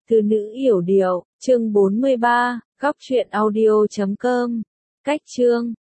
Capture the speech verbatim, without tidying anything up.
Từ nữ yểu điệu, chương bốn mươi ba, góc truyện audio chấm com. Cách chương